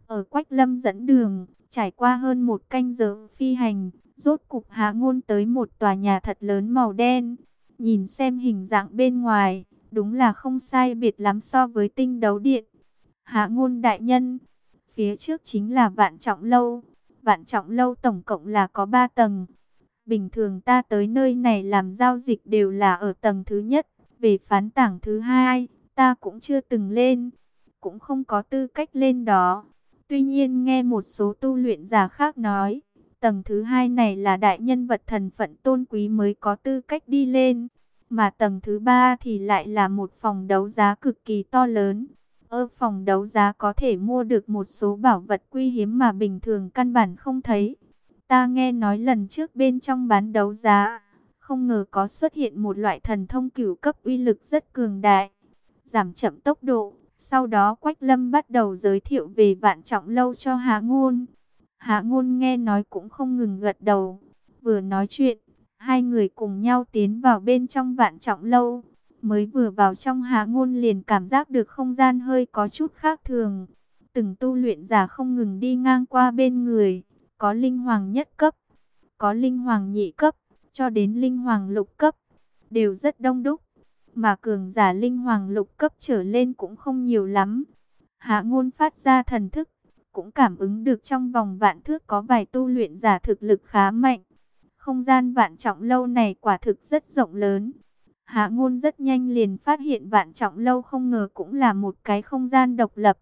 Ở Quách Lâm dẫn đường, trải qua hơn một canh giờ phi hành, rốt cục Hạ Ngôn tới một tòa nhà thật lớn màu đen. Nhìn xem hình dạng bên ngoài, đúng là không sai biệt lắm so với Tinh Đấu Điện. Hạ Ngôn đại nhân, phía trước chính là Vạn Trọng Lâu. Vạn Trọng Lâu tổng cộng là có 3 tầng. Bình thường ta tới nơi này làm giao dịch đều là ở tầng thứ nhất. Về phán tảng thứ hai, ta cũng chưa từng lên, cũng không có tư cách lên đó. Tuy nhiên nghe một số tu luyện giả khác nói, tầng thứ hai này là đại nhân vật thần phận tôn quý mới có tư cách đi lên. Mà tầng thứ ba thì lại là một phòng đấu giá cực kỳ to lớn. Ở phòng đấu giá có thể mua được một số bảo vật quý hiếm mà bình thường căn bản không thấy. Ta nghe nói lần trước bên trong bán đấu giá, không ngờ có xuất hiện một loại thần thông cửu cấp uy lực rất cường đại, giảm chậm tốc độ. Sau đó Quách Lâm bắt đầu giới thiệu về Vạn Trọng Lâu cho Hạ Ngôn. Hạ Ngôn nghe nói cũng không ngừng gật đầu. Vừa nói chuyện, hai người cùng nhau tiến vào bên trong Vạn Trọng Lâu. Mới vừa vào trong, Hạ Ngôn liền cảm giác được không gian hơi có chút khác thường. Từng tu luyện giả không ngừng đi ngang qua bên người. Có linh hoàng nhất cấp, có linh hoàng nhị cấp, cho đến linh hoàng lục cấp. Đều rất đông đúc. Mà cường giả linh hoàng lục cấp trở lên cũng không nhiều lắm. Hạ Ngôn phát ra thần thức, cũng cảm ứng được trong vòng vạn thước có vài tu luyện giả thực lực khá mạnh. Không gian Vạn Trọng Lâu này quả thực rất rộng lớn. Hạ Ngôn rất nhanh liền phát hiện Vạn Trọng Lâu không ngờ cũng là một cái không gian độc lập.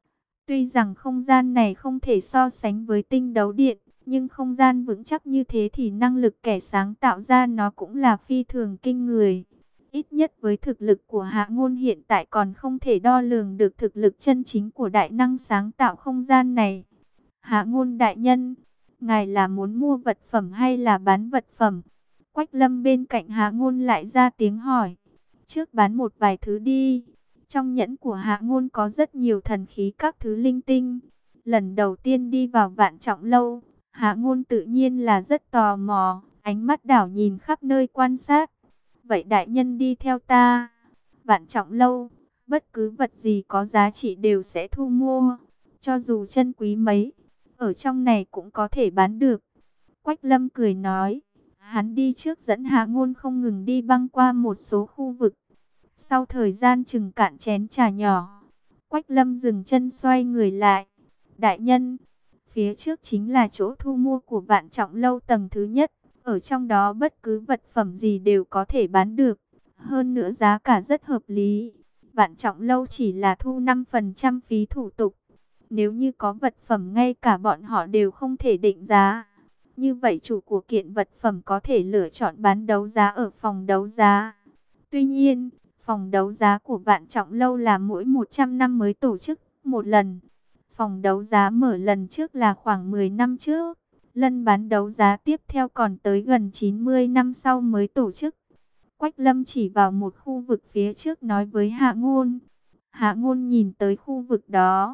Tuy rằng không gian này không thể so sánh với Tinh Đấu Điện, nhưng không gian vững chắc như thế thì năng lực kẻ sáng tạo ra nó cũng là phi thường kinh người. Ít nhất với thực lực của Hạ Ngôn hiện tại còn không thể đo lường được thực lực chân chính của đại năng sáng tạo không gian này. Hạ Ngôn đại nhân, ngài là muốn mua vật phẩm hay là bán vật phẩm? Quách Lâm bên cạnh Hạ Ngôn lại ra tiếng hỏi. Trước bán một vài thứ đi. Trong nhẫn của Hạ Ngôn có rất nhiều thần khí các thứ linh tinh. Lần đầu tiên đi vào Vạn Trọng Lâu, Hạ Ngôn tự nhiên là rất tò mò, ánh mắt đảo nhìn khắp nơi quan sát. Vậy đại nhân đi theo ta. Vạn Trọng Lâu, bất cứ vật gì có giá trị đều sẽ thu mua. Cho dù chân quý mấy, ở trong này cũng có thể bán được. Quách Lâm cười nói. Hắn đi trước dẫn Hạ Ngôn không ngừng đi băng qua một số khu vực. Sau thời gian chừng cạn chén trà nhỏ, Quách Lâm dừng chân xoay người lại. Đại nhân, phía trước chính là chỗ thu mua của Vạn Trọng Lâu tầng thứ nhất. Ở trong đó bất cứ vật phẩm gì đều có thể bán được. Hơn nữa giá cả rất hợp lý. Vạn Trọng Lâu chỉ là thu 5% phí thủ tục. Nếu như có vật phẩm ngay cả bọn họ đều không thể định giá, như vậy chủ của kiện vật phẩm có thể lựa chọn bán đấu giá ở phòng đấu giá. Tuy nhiên, phòng đấu giá của Vạn Trọng Lâu là mỗi 100 năm mới tổ chức một lần. Phòng đấu giá mở lần trước là khoảng 10 năm trước. Lần bán đấu giá tiếp theo còn tới gần 90 năm sau mới tổ chức. Quách Lâm chỉ vào một khu vực phía trước nói với Hạ Ngôn. Hạ Ngôn nhìn tới khu vực đó.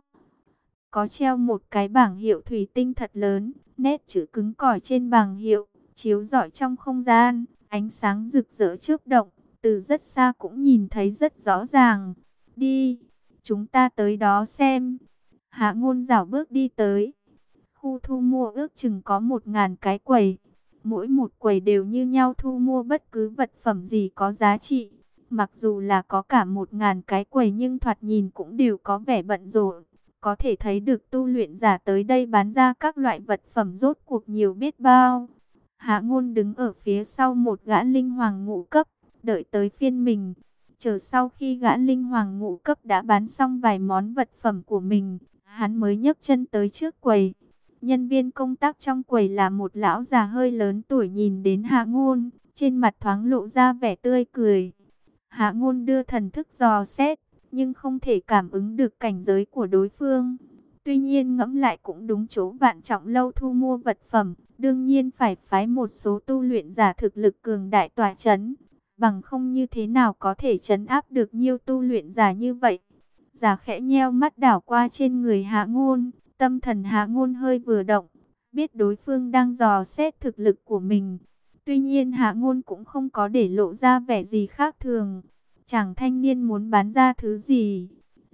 Có treo một cái bảng hiệu thủy tinh thật lớn, nét chữ cứng cỏi trên bảng hiệu, chiếu rọi trong không gian, ánh sáng rực rỡ chớp động, từ rất xa cũng nhìn thấy rất rõ ràng. Đi, chúng ta tới đó xem. Hạ Ngôn dảo bước đi tới. Khu thu mua ước chừng có 1000 cái quầy. Mỗi một quầy đều như nhau thu mua bất cứ vật phẩm gì có giá trị. Mặc dù là có cả 1000 cái quầy nhưng thoạt nhìn cũng đều có vẻ bận rộn. Có thể thấy được tu luyện giả tới đây bán ra các loại vật phẩm rốt cuộc nhiều biết bao. Hạ Ngôn đứng ở phía sau một gã linh hoàng ngũ cấp, đợi tới phiên mình. Chờ sau khi gã linh hoàng ngũ cấp đã bán xong vài món vật phẩm của mình, hắn mới nhấc chân tới trước quầy. Nhân viên công tác trong quầy là một lão già hơi lớn tuổi, nhìn đến Hạ Ngôn, trên mặt thoáng lộ ra vẻ tươi cười. Hạ Ngôn đưa thần thức dò xét, nhưng không thể cảm ứng được cảnh giới của đối phương. Tuy nhiên ngẫm lại cũng đúng, chỗ Vạn Trọng Lâu thu mua vật phẩm, đương nhiên phải phái một số tu luyện giả thực lực cường đại tỏa chấn, bằng không như thế nào có thể trấn áp được nhiều tu luyện giả như vậy. Giả khẽ nheo mắt đảo qua trên người Hạ Ngôn, tâm thần Hạ Ngôn hơi vừa động, biết đối phương đang dò xét thực lực của mình. Tuy nhiên Hạ Ngôn cũng không có để lộ ra vẻ gì khác thường. Chàng thanh niên muốn bán ra thứ gì?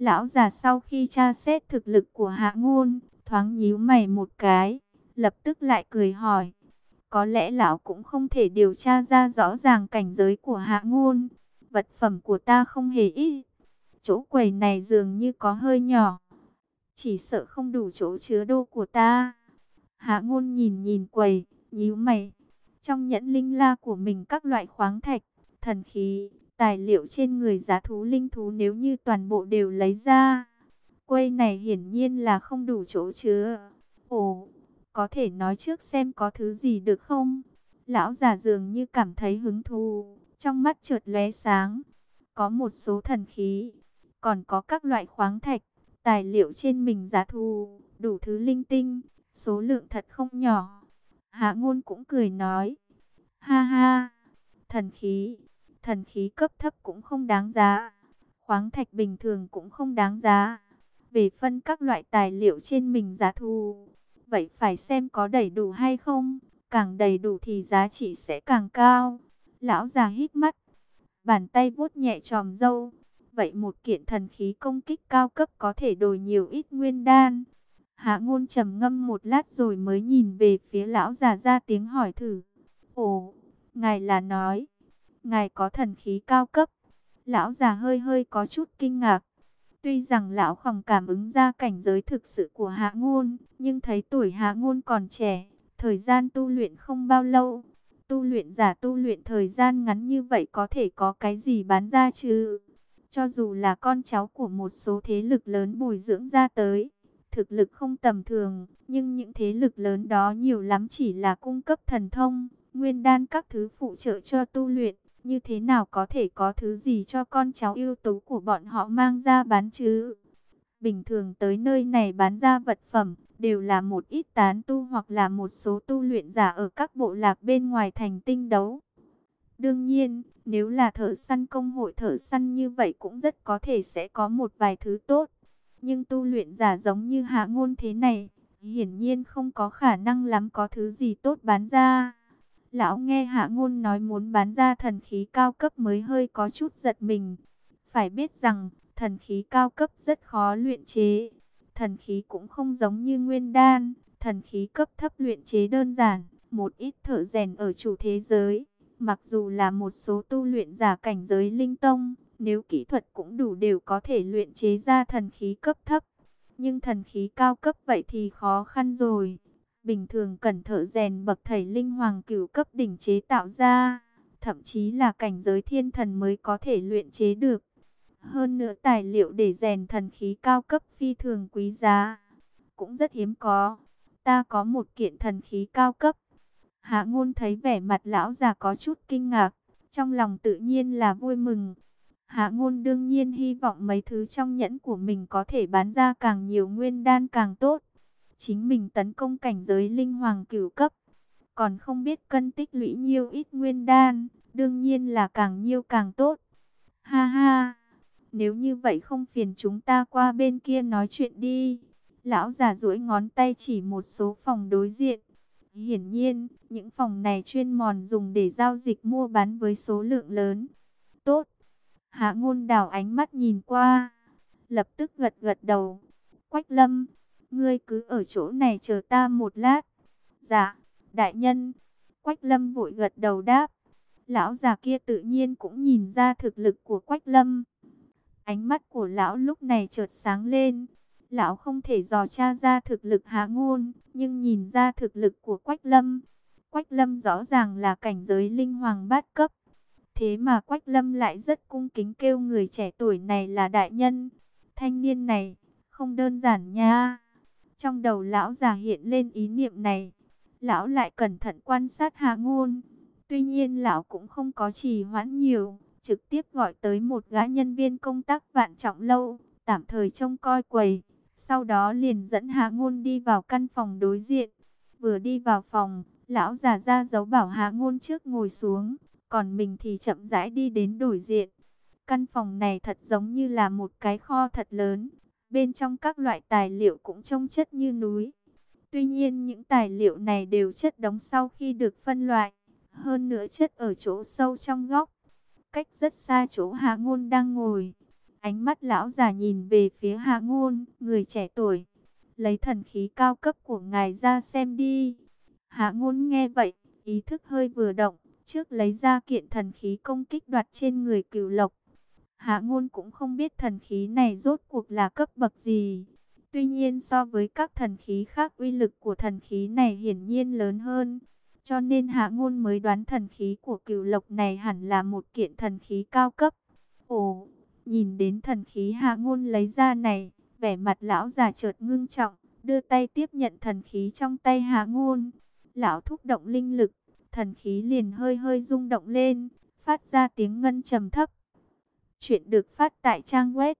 Lão già sau khi tra xét thực lực của Hạ Ngôn, thoáng nhíu mày một cái, lập tức lại cười hỏi. Có lẽ lão cũng không thể điều tra ra rõ ràng cảnh giới của Hạ Ngôn. Vật phẩm của ta không hề ít. Chỗ quầy này dường như có hơi nhỏ. Chỉ sợ không đủ chỗ chứa đồ của ta. Hạ Ngôn nhìn nhìn quầy, nhíu mày. Trong nhẫn linh la của mình các loại khoáng thạch, thần khí, tài liệu trên người giá thú linh thú nếu như toàn bộ đều lấy ra. Quầy này hiển nhiên là không đủ chỗ chứa. Ồ, có thể nói trước xem có thứ gì được không? Lão già dường như cảm thấy hứng thú, trong mắt chợt lóe sáng. Có một số thần khí, còn có các loại khoáng thạch, tài liệu trên mình giá thú, đủ thứ linh tinh, số lượng thật không nhỏ. Hạ Ngôn cũng cười nói, ha ha, thần khí cấp thấp cũng không đáng giá, khoáng thạch bình thường cũng không đáng giá. Về phân các loại tài liệu trên mình giá thú, vậy phải xem có đầy đủ hay không, càng đầy đủ thì giá trị sẽ càng cao. Lão già hít mắt, bàn tay vuốt nhẹ chòm râu. Vậy một kiện thần khí công kích cao cấp có thể đổi nhiều ít nguyên đan. Hạ Ngôn trầm ngâm một lát rồi mới nhìn về phía lão già ra tiếng hỏi thử. Ồ, ngài là nói, ngài có thần khí cao cấp. Lão già hơi hơi có chút kinh ngạc. Tuy rằng lão không cảm ứng ra cảnh giới thực sự của Hạ Ngôn, nhưng thấy tuổi Hạ Ngôn còn trẻ, thời gian tu luyện không bao lâu. Tu luyện giả tu luyện thời gian ngắn như vậy có thể có cái gì bán ra chứ? Cho dù là con cháu của một số thế lực lớn bồi dưỡng ra tới, thực lực không tầm thường, nhưng những thế lực lớn đó nhiều lắm chỉ là cung cấp thần thông, nguyên đan các thứ phụ trợ cho tu luyện. Như thế nào có thể có thứ gì cho con cháu ưu tú của bọn họ mang ra bán chứ? Bình thường tới nơi này bán ra vật phẩm, đều là một ít tán tu hoặc là một số tu luyện giả ở các bộ lạc bên ngoài thành tinh đấu. Đương nhiên, nếu là thợ săn công hội thợ săn như vậy cũng rất có thể sẽ có một vài thứ tốt. Nhưng tu luyện giả giống như Hạ Ngôn thế này, hiển nhiên không có khả năng lắm có thứ gì tốt bán ra. Lão nghe Hạ Ngôn nói muốn bán ra thần khí cao cấp mới hơi có chút giật mình. Phải biết rằng, thần khí cao cấp rất khó luyện chế. Thần khí cũng không giống như nguyên đan, thần khí cấp thấp luyện chế đơn giản, một ít thợ rèn ở chủ thế giới. Mặc dù là một số tu luyện giả cảnh giới linh tông, nếu kỹ thuật cũng đủ đều có thể luyện chế ra thần khí cấp thấp. Nhưng thần khí cao cấp vậy thì khó khăn rồi. Bình thường cần thợ rèn bậc thầy linh hoàng cửu cấp đỉnh chế tạo ra, thậm chí là cảnh giới thiên thần mới có thể luyện chế được. Hơn nữa tài liệu để rèn thần khí cao cấp phi thường quý giá, cũng rất hiếm có. Ta có một kiện thần khí cao cấp. Hạ Ngôn thấy vẻ mặt lão già có chút kinh ngạc, trong lòng tự nhiên là vui mừng. Hạ Ngôn đương nhiên hy vọng mấy thứ trong nhẫn của mình có thể bán ra càng nhiều nguyên đan càng tốt. Chính mình tấn công cảnh giới linh hoàng cửu cấp, còn không biết cân tích lũy nhiêu ít nguyên đan, đương nhiên là càng nhiều càng tốt. Ha ha, nếu như vậy không phiền chúng ta qua bên kia nói chuyện đi. Lão già duỗi ngón tay chỉ một số phòng đối diện. Hiển nhiên, những phòng này chuyên mòn dùng để giao dịch mua bán với số lượng lớn. Tốt. Hạ Ngôn đảo ánh mắt nhìn qua, lập tức gật gật đầu. Quách Lâm, ngươi cứ ở chỗ này chờ ta một lát. Dạ, đại nhân. Quách Lâm vội gật đầu đáp. Lão già kia tự nhiên cũng nhìn ra thực lực của Quách Lâm. Ánh mắt của lão lúc này chợt sáng lên. Lão không thể dò tra ra thực lực Hạ Ngôn, nhưng nhìn ra thực lực của Quách Lâm. Quách Lâm rõ ràng là cảnh giới linh hoàng bát cấp. Thế mà Quách Lâm lại rất cung kính kêu người trẻ tuổi này là đại nhân. Thanh niên này, không đơn giản nha. Trong đầu lão già hiện lên ý niệm này. Lão lại cẩn thận quan sát Hạ Ngôn. Tuy nhiên lão cũng không có trì hoãn nhiều, trực tiếp gọi tới một gã nhân viên công tác Vạn Trọng Lâu, tạm thời trông coi quầy. Sau đó liền dẫn Hạ Ngôn đi vào căn phòng đối diện. Vừa đi vào phòng, lão già ra dấu bảo Hạ Ngôn trước ngồi xuống, còn mình thì chậm rãi đi đến đối diện. Căn phòng này thật giống như là một cái kho thật lớn, bên trong các loại tài liệu cũng trông chất như núi. Tuy nhiên những tài liệu này đều chất đống sau khi được phân loại, hơn nữa chất ở chỗ sâu trong góc, cách rất xa chỗ Hạ Ngôn đang ngồi. Ánh mắt lão già nhìn về phía Hạ Ngôn, người trẻ tuổi. Lấy thần khí cao cấp của ngài ra xem đi. Hạ Ngôn nghe vậy, ý thức hơi vừa động, trước lấy ra kiện thần khí công kích đoạt trên người Cửu Lộc. Hạ Ngôn cũng không biết thần khí này rốt cuộc là cấp bậc gì. Tuy nhiên so với các thần khí khác, uy lực của thần khí này hiển nhiên lớn hơn. Cho nên Hạ Ngôn mới đoán thần khí của Cửu Lộc này hẳn là một kiện thần khí cao cấp. Ồ, nhìn đến thần khí Hạ Ngôn lấy ra này, vẻ mặt lão già chợt ngưng trọng, đưa tay tiếp nhận thần khí trong tay Hạ Ngôn. Lão thúc động linh lực, thần khí liền hơi hơi rung động lên, phát ra tiếng ngân trầm thấp. Chuyện được phát tại trang web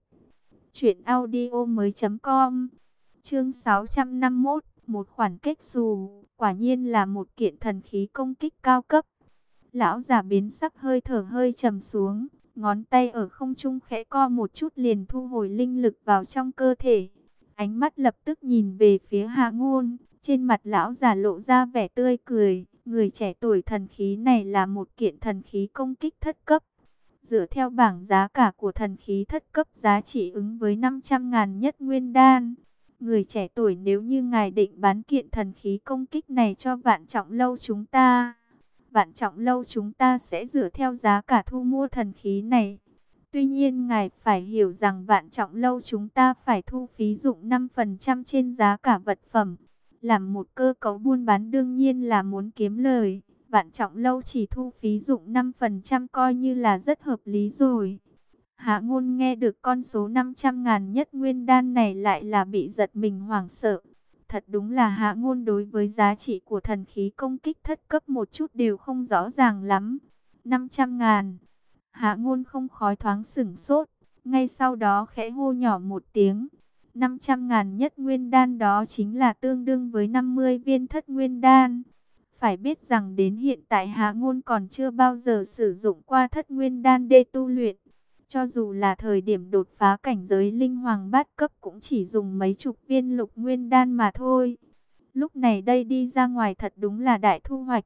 truyệnaudiomoi.com. Chương 651, một khoản kết xù, quả nhiên là một kiện thần khí công kích cao cấp. Lão già biến sắc, hơi thở hơi trầm xuống, ngón tay ở không trung khẽ co một chút liền thu hồi linh lực vào trong cơ thể. Ánh mắt lập tức nhìn về phía Hạ Ngôn, trên mặt lão già lộ ra vẻ tươi cười, người trẻ tuổi, thần khí này là một kiện thần khí công kích thất cấp. Dựa theo bảng giá cả của thần khí thất cấp, giá trị ứng với 500.000 nhất nguyên đan. Người trẻ tuổi, nếu như ngài định bán kiện thần khí công kích này cho Vạn Trọng Lâu chúng ta, Vạn Trọng Lâu chúng ta sẽ dựa theo giá cả thu mua thần khí này. Tuy nhiên ngài phải hiểu rằng Vạn Trọng Lâu chúng ta phải thu phí dụng 5% trên giá cả vật phẩm. Làm một cơ cấu buôn bán đương nhiên là muốn kiếm lời. Vạn Trọng Lâu chỉ thu phí dụng 5% coi như là rất hợp lý rồi. Hạ Ngôn nghe được con số 500.000 nhất nguyên đan này lại là bị giật mình hoảng sợ. Thật đúng là Hạ Ngôn đối với giá trị của thần khí công kích thất cấp một chút đều không rõ ràng lắm. 500.000. Hạ Ngôn không khỏi thoáng sửng sốt, ngay sau đó khẽ hô nhỏ một tiếng. 500.000 nhất nguyên đan đó chính là tương đương với 50 viên thất nguyên đan. Phải biết rằng đến hiện tại Hạ Ngôn còn chưa bao giờ sử dụng qua thất nguyên đan để tu luyện. Cho dù là thời điểm đột phá cảnh giới linh hoàng bát cấp cũng chỉ dùng mấy chục viên lục nguyên đan mà thôi. Lúc này đây đi ra ngoài thật đúng là đại thu hoạch.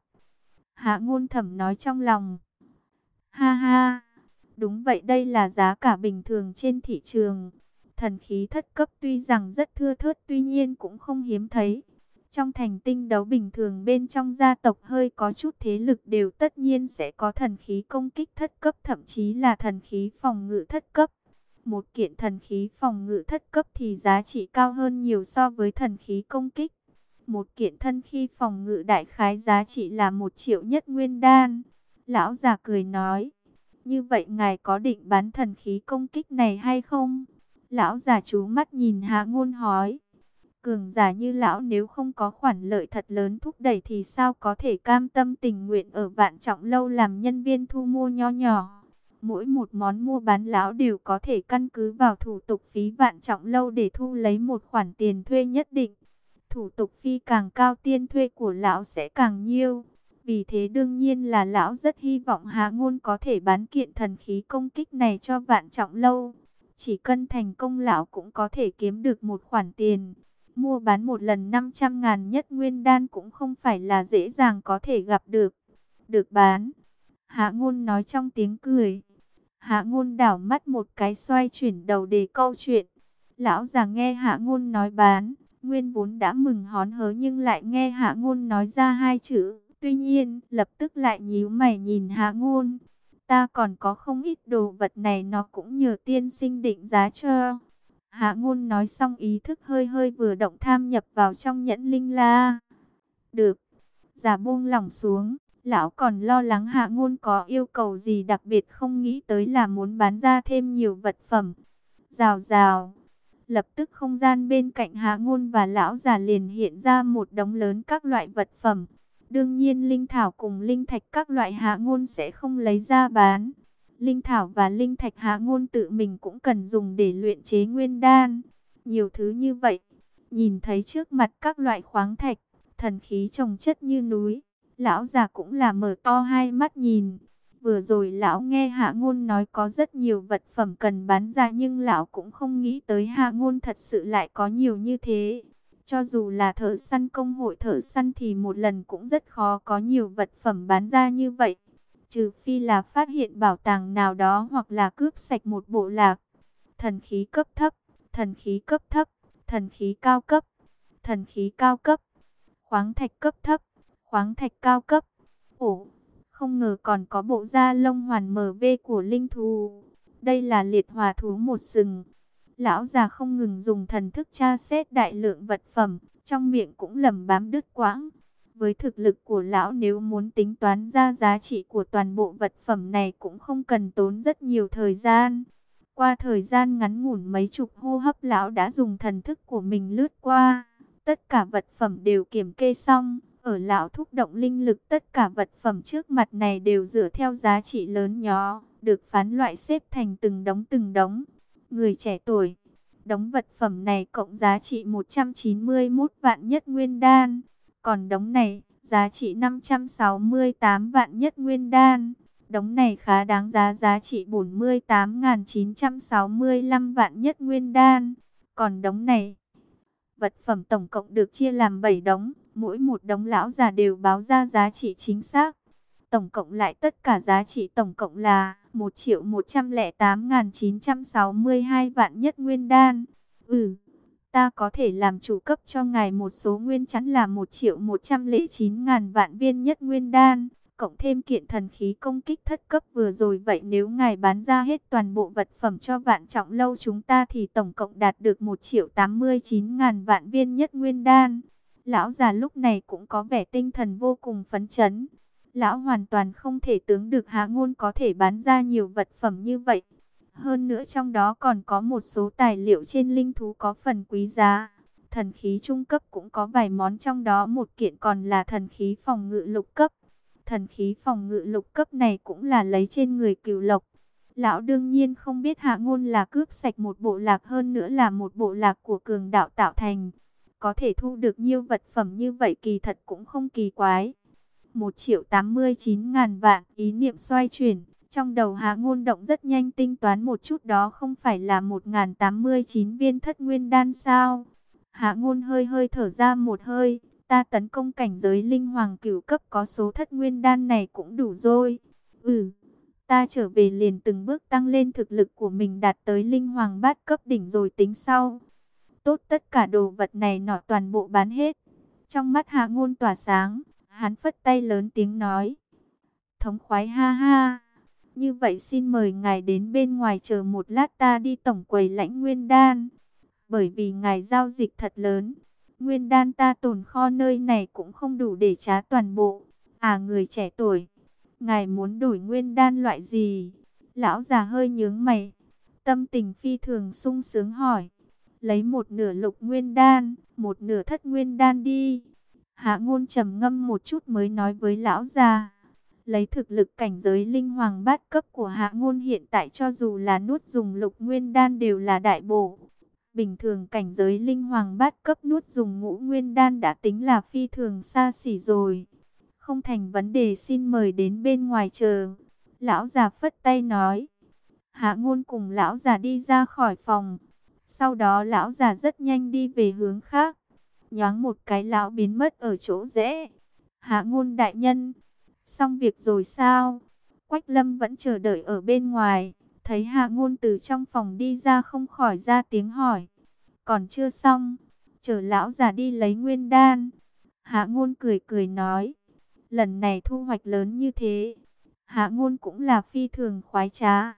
Hạ Ngôn thầm nói trong lòng. Ha ha, đúng vậy, đây là giá cả bình thường trên thị trường. Thần khí thất cấp tuy rằng rất thưa thớt, tuy nhiên cũng không hiếm thấy. Trong thành tinh đấu bình thường, bên trong gia tộc hơi có chút thế lực đều tất nhiên sẽ có thần khí công kích thất cấp, thậm chí là thần khí phòng ngự thất cấp. Một kiện thần khí phòng ngự thất cấp thì giá trị cao hơn nhiều so với thần khí công kích. Một kiện thân khí phòng ngự đại khái giá trị là 1 triệu nhất nguyên đan. Lão già cười nói, như vậy ngài có định bán thần khí công kích này hay không? Lão già chú mắt nhìn Hạ Ngôn hỏi. Cường giả như lão nếu không có khoản lợi thật lớn thúc đẩy thì sao có thể cam tâm tình nguyện ở Vạn Trọng Lâu làm nhân viên thu mua nho nhỏ. Mỗi một món mua bán lão đều có thể căn cứ vào thủ tục phí Vạn Trọng Lâu để thu lấy một khoản tiền thuê nhất định. Thủ tục phí càng cao, tiền thuê của lão sẽ càng nhiều. Vì thế đương nhiên là lão rất hy vọng Hạ Ngôn có thể bán kiện thần khí công kích này cho Vạn Trọng Lâu. Chỉ cần thành công, lão cũng có thể kiếm được một khoản tiền. Mua bán một lần 500.000 nhất nguyên đan cũng không phải là dễ dàng có thể gặp được. Được bán. Hạ Ngôn nói trong tiếng cười. Hạ Ngôn đảo mắt một cái, xoay chuyển đầu để câu chuyện. Lão già nghe Hạ Ngôn nói bán, nguyên vốn đã mừng hón hớ, nhưng lại nghe Hạ Ngôn nói ra hai chữ tuy nhiên, lập tức lại nhíu mày nhìn Hạ Ngôn. Ta còn có không ít đồ vật này, nó cũng nhờ tiên sinh định giá cho. Hạ Ngôn nói xong, ý thức hơi hơi vừa động, tham nhập vào trong nhẫn linh la. Được. Giả buông lỏng xuống, lão còn lo lắng Hạ Ngôn có yêu cầu gì đặc biệt, không nghĩ tới là muốn bán ra thêm nhiều vật phẩm. Rào rào. Lập tức không gian bên cạnh Hạ Ngôn và lão già liền hiện ra một đống lớn các loại vật phẩm. Đương nhiên linh thảo cùng linh thạch các loại Hạ Ngôn sẽ không lấy ra bán. Linh thảo và linh thạch Hạ Ngôn tự mình cũng cần dùng để luyện chế nguyên đan. Nhiều thứ như vậy, nhìn thấy trước mặt các loại khoáng thạch, thần khí chồng chất như núi, lão già cũng là mở to hai mắt nhìn. Vừa rồi lão nghe Hạ Ngôn nói có rất nhiều vật phẩm cần bán ra, nhưng lão cũng không nghĩ tới Hạ Ngôn thật sự lại có nhiều như thế. Cho dù là thợ săn công hội thợ săn thì một lần cũng rất khó có nhiều vật phẩm bán ra như vậy. Trừ phi là phát hiện bảo tàng nào đó hoặc là cướp sạch một bộ lạc. thần khí cấp thấp, thần khí cấp thấp, thần khí cao cấp, thần khí cao cấp, khoáng thạch cấp thấp, khoáng thạch cao cấp. Ồ, không ngờ còn có bộ da lông hoàn MV của linh thú. Đây là liệt hỏa thú một sừng. Lão già không ngừng dùng thần thức tra xét đại lượng vật phẩm, trong miệng cũng lẩm bám đứt quãng. Với thực lực của lão, nếu muốn tính toán ra giá trị của toàn bộ vật phẩm này cũng không cần tốn rất nhiều thời gian. Qua thời gian ngắn ngủn mấy chục hô hấp, lão đã dùng thần thức của mình lướt qua. Tất cả vật phẩm đều kiểm kê xong. Ở lão thúc động linh lực, tất cả vật phẩm trước mặt này đều dựa theo giá trị lớn nhỏ, được phán loại xếp thành từng đống từng đống. Người trẻ tuổi, đống vật phẩm này cộng giá trị 191 vạn nhất nguyên đan. Còn đống này, giá trị 568 vạn nhất nguyên đan. Đống này khá đáng giá, giá trị 48.965 vạn nhất nguyên đan. Còn đống này, vật phẩm tổng cộng được chia làm 7 đống. Mỗi một đống lão già đều báo ra giá trị chính xác. Tổng cộng lại tất cả giá trị tổng cộng là 1.108.962 vạn nhất nguyên đan. Ta có thể làm chủ cấp cho ngài một số nguyên chắn là 1.109.000 vạn viên nhất nguyên đan, cộng thêm kiện thần khí công kích thất cấp vừa rồi. Vậy nếu ngài bán ra hết toàn bộ vật phẩm cho Vạn Trọng Lâu chúng ta thì tổng cộng đạt được 1.089.000 vạn viên nhất nguyên đan. Lão già lúc này cũng có vẻ tinh thần vô cùng phấn chấn. Lão hoàn toàn không thể tưởng được Hạ Ngôn có thể bán ra nhiều vật phẩm như vậy. Hơn nữa trong đó còn có một số tài liệu trên linh thú có phần quý giá. Thần khí trung cấp cũng có vài món, trong đó một kiện còn là thần khí phòng ngự lục cấp. Thần khí phòng ngự lục cấp này cũng là lấy trên người Cửu Lộc. Lão đương nhiên không biết Hạ Ngôn là cướp sạch một bộ lạc, hơn nữa là một bộ lạc của cường đạo tạo thành. Có thể thu được nhiều vật phẩm như vậy kỳ thật cũng không kỳ quái. 1.089.000 vạn, ý niệm xoay chuyển. Trong đầu Hạ Ngôn động rất nhanh, tính toán một chút, đó không phải là 1.089 viên thất nguyên đan sao? Hạ Ngôn hơi thở ra một hơi, ta tấn công cảnh giới linh hoàng cửu cấp, có số thất nguyên đan này cũng đủ rồi. Ta trở về liền từng bước tăng lên thực lực của mình, đạt tới linh hoàng bát cấp đỉnh rồi tính sau. Tốt, tất cả đồ vật này nọ toàn bộ bán hết. Trong mắt Hạ Ngôn tỏa sáng, hắn phất tay lớn tiếng nói: thống khoái, ha ha. Như vậy xin mời ngài đến bên ngoài chờ một lát, ta đi tổng quầy lãnh nguyên đan. Bởi vì ngài giao dịch thật lớn, nguyên đan ta tồn kho nơi này cũng không đủ để trả toàn bộ. À, người trẻ tuổi, ngài muốn đổi nguyên đan loại gì? Lão già hơi nhướng mày, tâm tình phi thường sung sướng hỏi: lấy một nửa lục nguyên đan, một nửa thất nguyên đan đi. Hạ Ngôn trầm ngâm một chút mới nói với lão già. Lấy thực lực cảnh giới linh hoàng bát cấp của Hạ Ngôn hiện tại, cho dù là nuốt dùng lục nguyên đan đều là đại bổ. Bình thường cảnh giới linh hoàng bát cấp nuốt dùng ngũ nguyên đan đã tính là phi thường xa xỉ rồi. Không thành vấn đề, xin mời đến bên ngoài chờ. Lão già phất tay nói. Hạ Ngôn cùng lão già đi ra khỏi phòng. Sau đó lão già rất nhanh đi về hướng khác. Nhoáng một cái lão biến mất ở chỗ rẽ. Hạ Ngôn đại nhân, xong việc rồi sao? Quách Lâm vẫn chờ đợi ở bên ngoài, thấy Hạ Ngôn từ trong phòng đi ra không khỏi ra tiếng hỏi. Còn chưa xong, chờ lão già đi lấy nguyên đan. Hạ Ngôn cười cười nói, lần này thu hoạch lớn như thế, Hạ Ngôn cũng là phi thường khoái trá.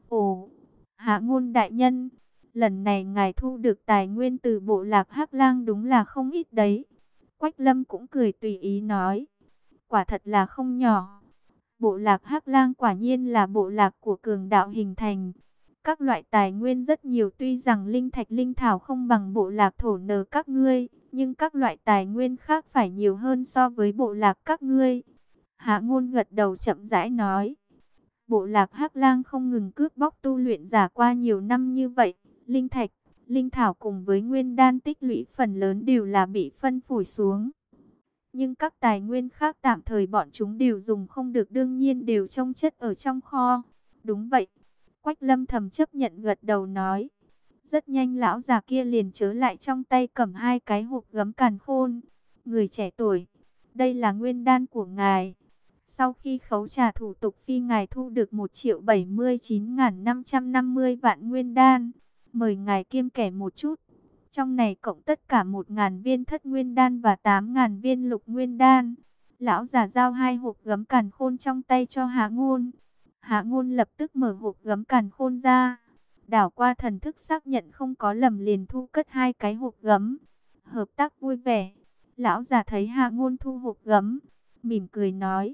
Ồ, Hạ Ngôn đại nhân, lần này ngài thu được tài nguyên từ bộ lạc Hắc Lang đúng là không ít đấy. Quách Lâm cũng cười tùy ý nói, quả thật là không nhỏ. Bộ lạc Hắc Lang quả nhiên là bộ lạc của cường đạo hình thành. Các loại tài nguyên rất nhiều, tuy rằng linh thạch linh thảo không bằng bộ lạc thổ nờ các ngươi, nhưng các loại tài nguyên khác phải nhiều hơn so với bộ lạc các ngươi. Hạ Ngôn gật đầu chậm rãi nói. Bộ lạc Hắc Lang không ngừng cướp bóc tu luyện giả qua nhiều năm như vậy, linh thạch, linh thảo cùng với nguyên đan tích lũy phần lớn đều là bị phân phối xuống. Nhưng các tài nguyên khác tạm thời bọn chúng đều dùng không được, đương nhiên đều trông chất ở trong kho. Đúng vậy. Quách Lâm thầm chấp nhận gật đầu nói. Rất nhanh lão già kia liền trở lại, trong tay cầm hai cái hộp gấm càn khôn. Người trẻ tuổi, đây là nguyên đan của ngài. Sau khi khấu trà thủ tục phi, ngài thu được 1.079.550 vạn nguyên đan. Mời ngài kiêng kẻ một chút. Trong này cộng tất cả 1.000 viên thất nguyên đan và 8.000 viên lục nguyên đan. Lão già giao 2 hộp gấm càn khôn trong tay cho Hạ Ngôn. Hạ Ngôn lập tức mở hộp gấm càn khôn ra. Đảo qua thần thức xác nhận không có lầm liền thu cất 2 cái hộp gấm. Hợp tác vui vẻ. Lão già thấy Hạ Ngôn thu hộp gấm, mỉm cười nói,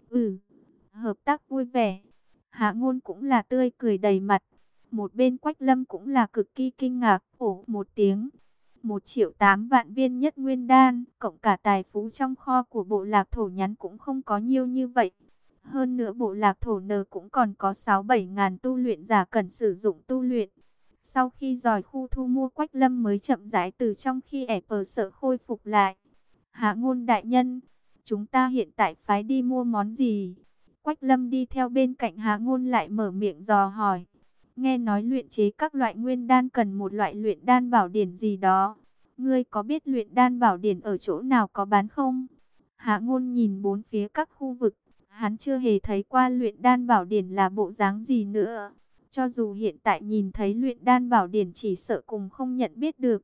hợp tác vui vẻ. Hạ Ngôn cũng là tươi cười đầy mặt. Một bên Quách Lâm cũng là cực kỳ kinh ngạc, ồ một tiếng. 1.800.000 viên nhất nguyên đan, cộng cả tài phú trong kho của bộ lạc thổ nhắn cũng không có nhiều như vậy. Hơn nữa bộ lạc thổ nờ cũng còn có 6-7 ngàn tu luyện giả cần sử dụng tu luyện. Sau khi dòi khu thu mua, Quách Lâm mới chậm rãi từ trong khi ẻ pờ sợ khôi phục lại. Hạ Ngôn đại nhân, chúng ta hiện tại phái đi mua món gì? Quách Lâm đi theo bên cạnh Hạ Ngôn lại mở miệng dò hỏi. Nghe nói luyện chế các loại nguyên đan cần một loại luyện đan bảo điển gì đó. Ngươi có biết luyện đan bảo điển ở chỗ nào có bán không? Hạ Ngôn nhìn bốn phía các khu vực. Hắn chưa hề thấy qua luyện đan bảo điển là bộ dáng gì nữa. Cho dù hiện tại nhìn thấy luyện đan bảo điển chỉ sợ cùng không nhận biết được.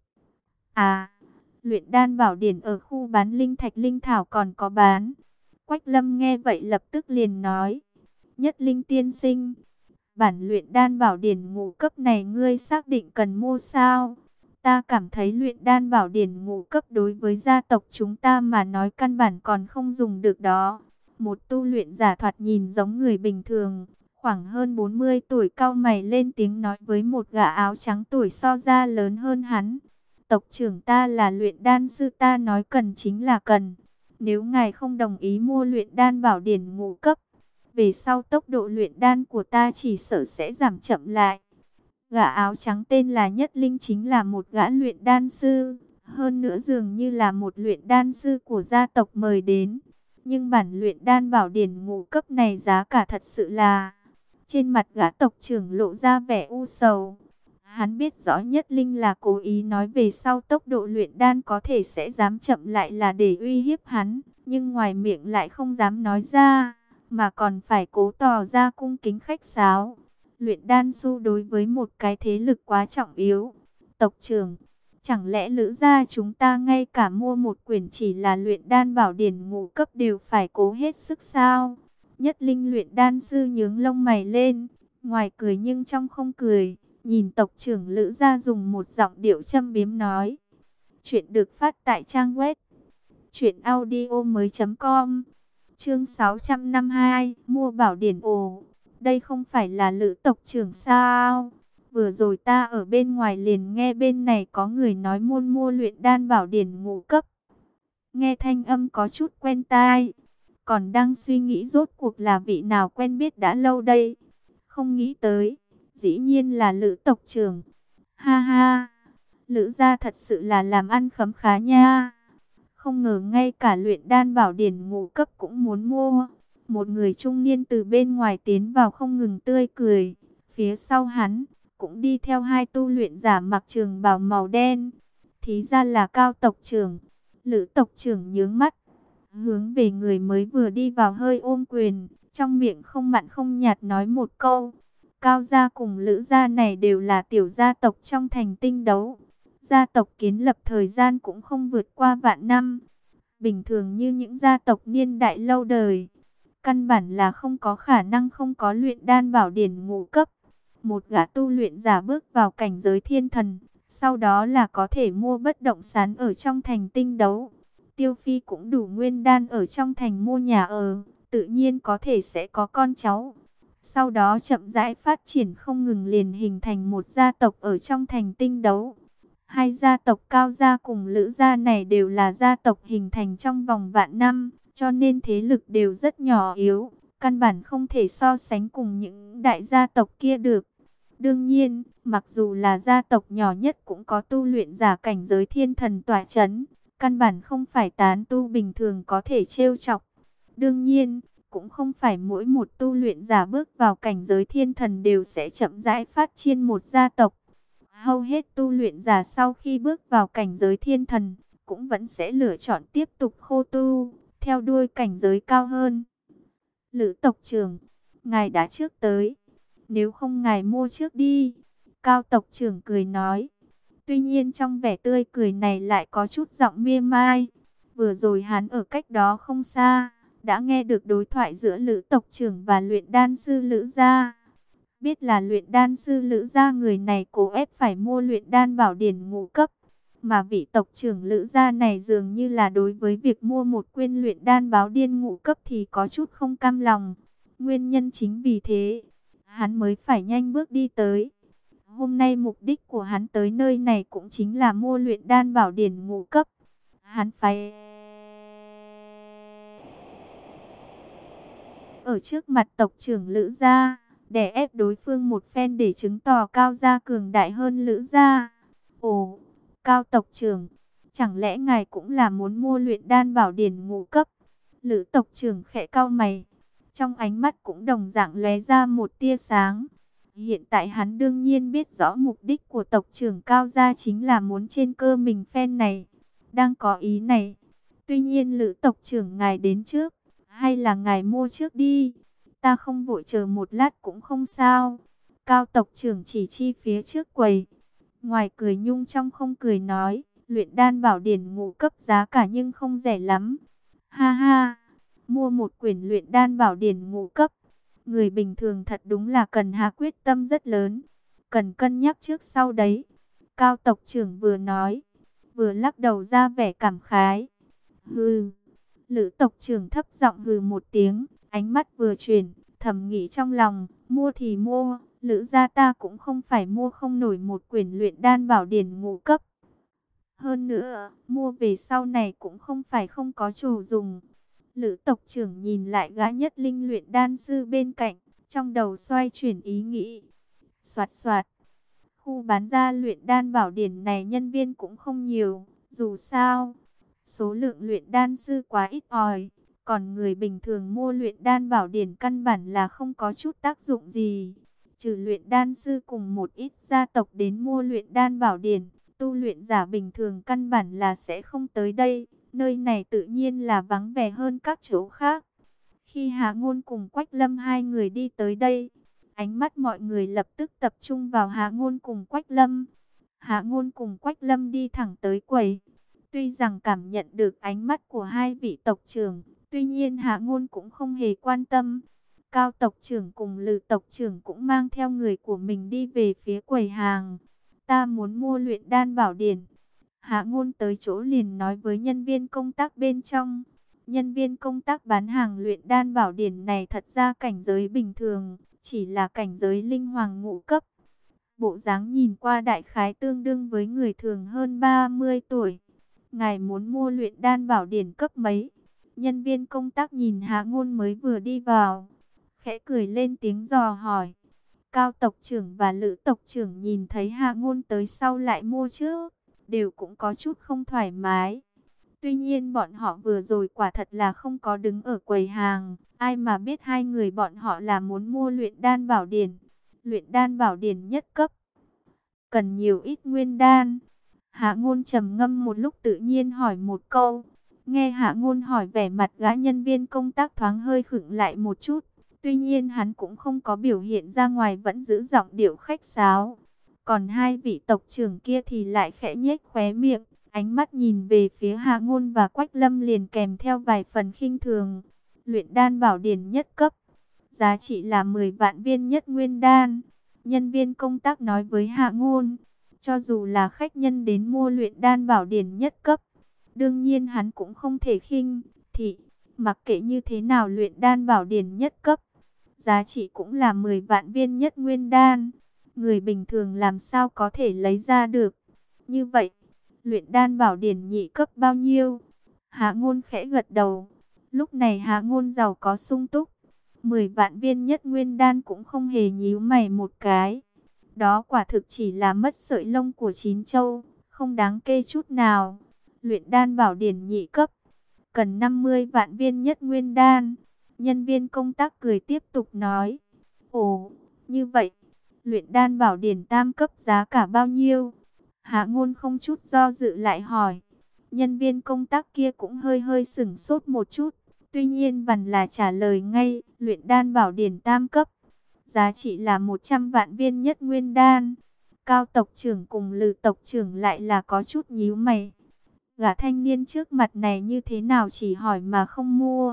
À, luyện đan bảo điển ở khu bán linh thạch linh thảo còn có bán. Quách Lâm nghe vậy lập tức liền nói. Nhất Linh tiên sinh, bản luyện đan bảo điển ngũ cấp này ngươi xác định cần mua sao? Ta cảm thấy luyện đan bảo điển ngũ cấp đối với gia tộc chúng ta mà nói căn bản còn không dùng được đó. Một tu luyện giả thoạt nhìn giống người bình thường, khoảng hơn 40 tuổi, cau mày lên tiếng nói với một gã áo trắng tuổi so ra lớn hơn hắn. Tộc trưởng ta là luyện đan sư, ta nói cần chính là cần. Nếu ngài không đồng ý mua luyện đan bảo điển ngũ cấp, về sau tốc độ luyện đan của ta chỉ sợ sẽ giảm chậm lại. Gã áo trắng tên là Nhất Linh chính là một gã luyện đan sư, hơn nữa dường như là một luyện đan sư của gia tộc mời đến. Nhưng bản luyện đan bảo điển ngũ cấp này giá cả thật sự là... Trên mặt gã tộc trưởng lộ ra vẻ u sầu. Hắn biết rõ Nhất Linh là cố ý nói về sau tốc độ luyện đan có thể sẽ dám chậm lại là để uy hiếp hắn, nhưng ngoài miệng lại không dám nói ra, mà còn phải cố tỏ ra cung kính khách sáo. Luyện đan sư đối với một cái thế lực quá trọng yếu. Tộc trưởng, chẳng lẽ Lữ gia chúng ta ngay cả mua một quyển chỉ là luyện đan bảo điển ngũ cấp đều phải cố hết sức sao? Nhất Linh luyện đan sư nhướng lông mày lên, ngoài cười nhưng trong không cười, nhìn tộc trưởng Lữ gia dùng một giọng điệu châm biếm nói. Chuyện được phát tại trang web truyệnaudiomoi.com. Chương 652, mua bảo điển ồ. Đây không phải là Lữ tộc trưởng sao? Vừa rồi ta ở bên ngoài liền nghe bên này có người nói muốn mua luyện đan bảo điển ngũ cấp. Nghe thanh âm có chút quen tai. Còn đang suy nghĩ rốt cuộc là vị nào quen biết đã lâu đây. Không nghĩ tới, dĩ nhiên là Lữ tộc trưởng. Ha ha, Lữ gia thật sự là làm ăn khấm khá nha. Không ngờ ngay cả luyện đan bảo điển ngũ cấp cũng muốn mua. Một người trung niên từ bên ngoài tiến vào không ngừng tươi cười. Phía sau hắn cũng đi theo hai tu luyện giả mặc trường bào màu đen. Thì ra là Cao tộc trưởng. Lữ tộc trưởng nhướng mắt, hướng về người mới vừa đi vào hơi ôm quyền, trong miệng không mặn không nhạt nói một câu. Cao gia cùng Lữ gia này đều là tiểu gia tộc trong thành Tinh Đấu. Gia tộc kiến lập thời gian cũng không vượt qua vạn năm. Bình thường như những gia tộc niên đại lâu đời, căn bản là không có khả năng không có luyện đan bảo điển ngũ cấp. Một gã tu luyện giả bước vào cảnh giới thiên thần, sau đó là có thể mua bất động sản ở trong thành Tinh Đấu. Tiêu Phi cũng đủ nguyên đan ở trong thành mua nhà ở, tự nhiên có thể sẽ có con cháu. Sau đó chậm rãi phát triển không ngừng liền hình thành một gia tộc ở trong thành Tinh Đấu. Hai gia tộc Cao gia cùng Lữ gia này đều là gia tộc hình thành trong vòng vạn năm, cho nên thế lực đều rất nhỏ yếu, căn bản không thể so sánh cùng những đại gia tộc kia được. Đương nhiên, mặc dù là gia tộc nhỏ nhất cũng có tu luyện giả cảnh giới thiên thần tọa chấn, căn bản không phải tán tu bình thường có thể trêu chọc. Đương nhiên, cũng không phải mỗi một tu luyện giả bước vào cảnh giới thiên thần đều sẽ chậm rãi phát triển một gia tộc. Hầu hết tu luyện giả sau khi bước vào cảnh giới thiên thần, cũng vẫn sẽ lựa chọn tiếp tục khô tu, theo đuôi cảnh giới cao hơn. Lữ tộc trưởng, ngài đã trước tới, nếu không ngài mua trước đi. Cao tộc trưởng cười nói. Tuy nhiên trong vẻ tươi cười này lại có chút giọng mỉa mai. Vừa rồi hắn ở cách đó không xa, đã nghe được đối thoại giữa Lữ tộc trưởng và luyện đan sư Lữ gia. Biết là luyện đan sư Lữ gia người này cố ép phải mua luyện đan bảo điển ngũ cấp. Mà vị tộc trưởng Lữ gia này dường như là đối với việc mua một quyển luyện đan báo điên ngũ cấp thì có chút không cam lòng. Nguyên nhân chính vì thế, hắn mới phải nhanh bước đi tới. Hôm nay mục đích của hắn tới nơi này cũng chính là mua luyện đan bảo điển ngũ cấp. Hắn phải ở trước mặt tộc trưởng Lữ gia, để ép đối phương một phen để chứng tỏ Cao gia cường đại hơn Lữ gia. Ồ, Cao tộc trưởng, chẳng lẽ ngài cũng là muốn mua luyện đan bảo điển ngũ cấp? Lữ tộc trưởng khẽ cau mày, trong ánh mắt cũng đồng dạng lóe ra một tia sáng. Hiện tại hắn đương nhiên biết rõ mục đích của tộc trưởng Cao gia chính là muốn trên cơ mình phen này. Đang có ý này. Tuy nhiên Lữ tộc trưởng ngài đến trước, hay là ngài mua trước đi? Ta không vội, chờ một lát cũng không sao. Cao tộc trưởng chỉ chi phía trước quầy. Ngoài cười nhung trong không cười nói, luyện đan bảo điển ngũ cấp giá cả nhưng không rẻ lắm. Ha ha, mua một quyển luyện đan bảo điển ngũ cấp. Người bình thường thật đúng là cần hạ quyết tâm rất lớn. Cần cân nhắc trước sau đấy. Cao tộc trưởng vừa nói, vừa lắc đầu ra vẻ cảm khái. Hừ, Lữ tộc trưởng thấp giọng hừ một tiếng, ánh mắt vừa chuyển, thầm nghĩ trong lòng, mua thì mua, Lữ gia ta cũng không phải mua không nổi một quyển luyện đan bảo điển ngũ cấp. Hơn nữa, mua về sau này cũng không phải không có chỗ dùng. Lữ tộc trưởng nhìn lại gã nhất linh luyện đan sư bên cạnh, trong đầu xoay chuyển ý nghĩ. Soạt soạt, khu bán ra luyện đan bảo điển này nhân viên cũng không nhiều, dù sao số lượng luyện đan sư quá ít ỏi, còn người bình thường mua luyện đan bảo điển căn bản là không có chút tác dụng gì. Trừ luyện đan sư cùng một ít gia tộc đến mua luyện đan bảo điển, tu luyện giả bình thường căn bản là sẽ không tới đây. Nơi này tự nhiên là vắng vẻ hơn các chỗ khác. Khi Hạ Ngôn cùng Quách Lâm hai người đi tới đây, ánh mắt mọi người lập tức tập trung vào Hạ Ngôn cùng Quách Lâm. Hạ Ngôn cùng Quách Lâm đi thẳng tới quầy. Tuy rằng cảm nhận được ánh mắt của hai vị tộc trưởng, tuy nhiên Hạ Ngôn cũng không hề quan tâm. Cao tộc trưởng cùng Lữ tộc trưởng cũng mang theo người của mình đi về phía quầy hàng. Ta muốn mua luyện đan bảo điển. Hạ Ngôn tới chỗ liền nói với nhân viên công tác bên trong. Nhân viên công tác bán hàng luyện đan bảo điển này thật ra cảnh giới bình thường, chỉ là cảnh giới linh hoàng ngũ cấp. Bộ dáng nhìn qua đại khái tương đương với người thường hơn 30 tuổi. Ngài muốn mua luyện đan bảo điển cấp mấy? Nhân viên công tác nhìn Hạ Ngôn mới vừa đi vào, khẽ cười lên tiếng dò hỏi. Cao tộc trưởng và Lữ tộc trưởng nhìn thấy Hạ Ngôn tới sau lại mua trước, đều cũng có chút không thoải mái. Tuy nhiên bọn họ vừa rồi quả thật là không có đứng ở quầy hàng, ai mà biết hai người bọn họ là muốn mua luyện đan bảo điển. Luyện đan bảo điển nhất cấp, cần nhiều ít nguyên đan. Hạ Ngôn trầm ngâm một lúc tự nhiên hỏi một câu. Nghe Hạ Ngôn hỏi, vẻ mặt gã nhân viên công tác thoáng hơi khựng lại một chút. Tuy nhiên hắn cũng không có biểu hiện ra ngoài, vẫn giữ giọng điệu khách sáo. Còn hai vị tộc trưởng kia thì lại khẽ nhếch khóe miệng, ánh mắt nhìn về phía Hạ Ngôn và Quách Lâm liền kèm theo vài phần khinh thường. Luyện đan bảo điển nhất cấp, giá trị là 10 vạn viên nhất nguyên đan. Nhân viên công tác nói với Hạ Ngôn, cho dù là khách nhân đến mua luyện đan bảo điển nhất cấp, đương nhiên hắn cũng không thể khinh thị. Mặc kệ như thế nào, luyện đan bảo điển nhất cấp, giá trị cũng là 10 vạn viên nhất nguyên đan. Người bình thường làm sao có thể lấy ra được. Như vậy, luyện đan bảo điển nhị cấp bao nhiêu? Hạ Ngôn khẽ gật đầu. Lúc này Hạ Ngôn giàu có sung túc, 10 vạn viên nhất nguyên đan cũng không hề nhíu mày một cái. Đó quả thực chỉ là mất sợi lông của chín châu, không đáng kê chút nào. Luyện đan bảo điển nhị cấp, cần 50 vạn viên nhất nguyên đan. Nhân viên công tác cười tiếp tục nói. Ồ, như vậy, luyện đan bảo điển tam cấp giá cả bao nhiêu? Hạ Ngôn không chút do dự lại hỏi. Nhân viên công tác kia cũng hơi hơi sửng sốt một chút. Tuy nhiên vẫn là trả lời ngay. Luyện đan bảo điển tam cấp, giá trị là 100 vạn viên nhất nguyên đan. Cao tộc trưởng cùng Lư tộc trưởng lại là có chút nhíu mày. Gã thanh niên trước mặt này như thế nào chỉ hỏi mà không mua?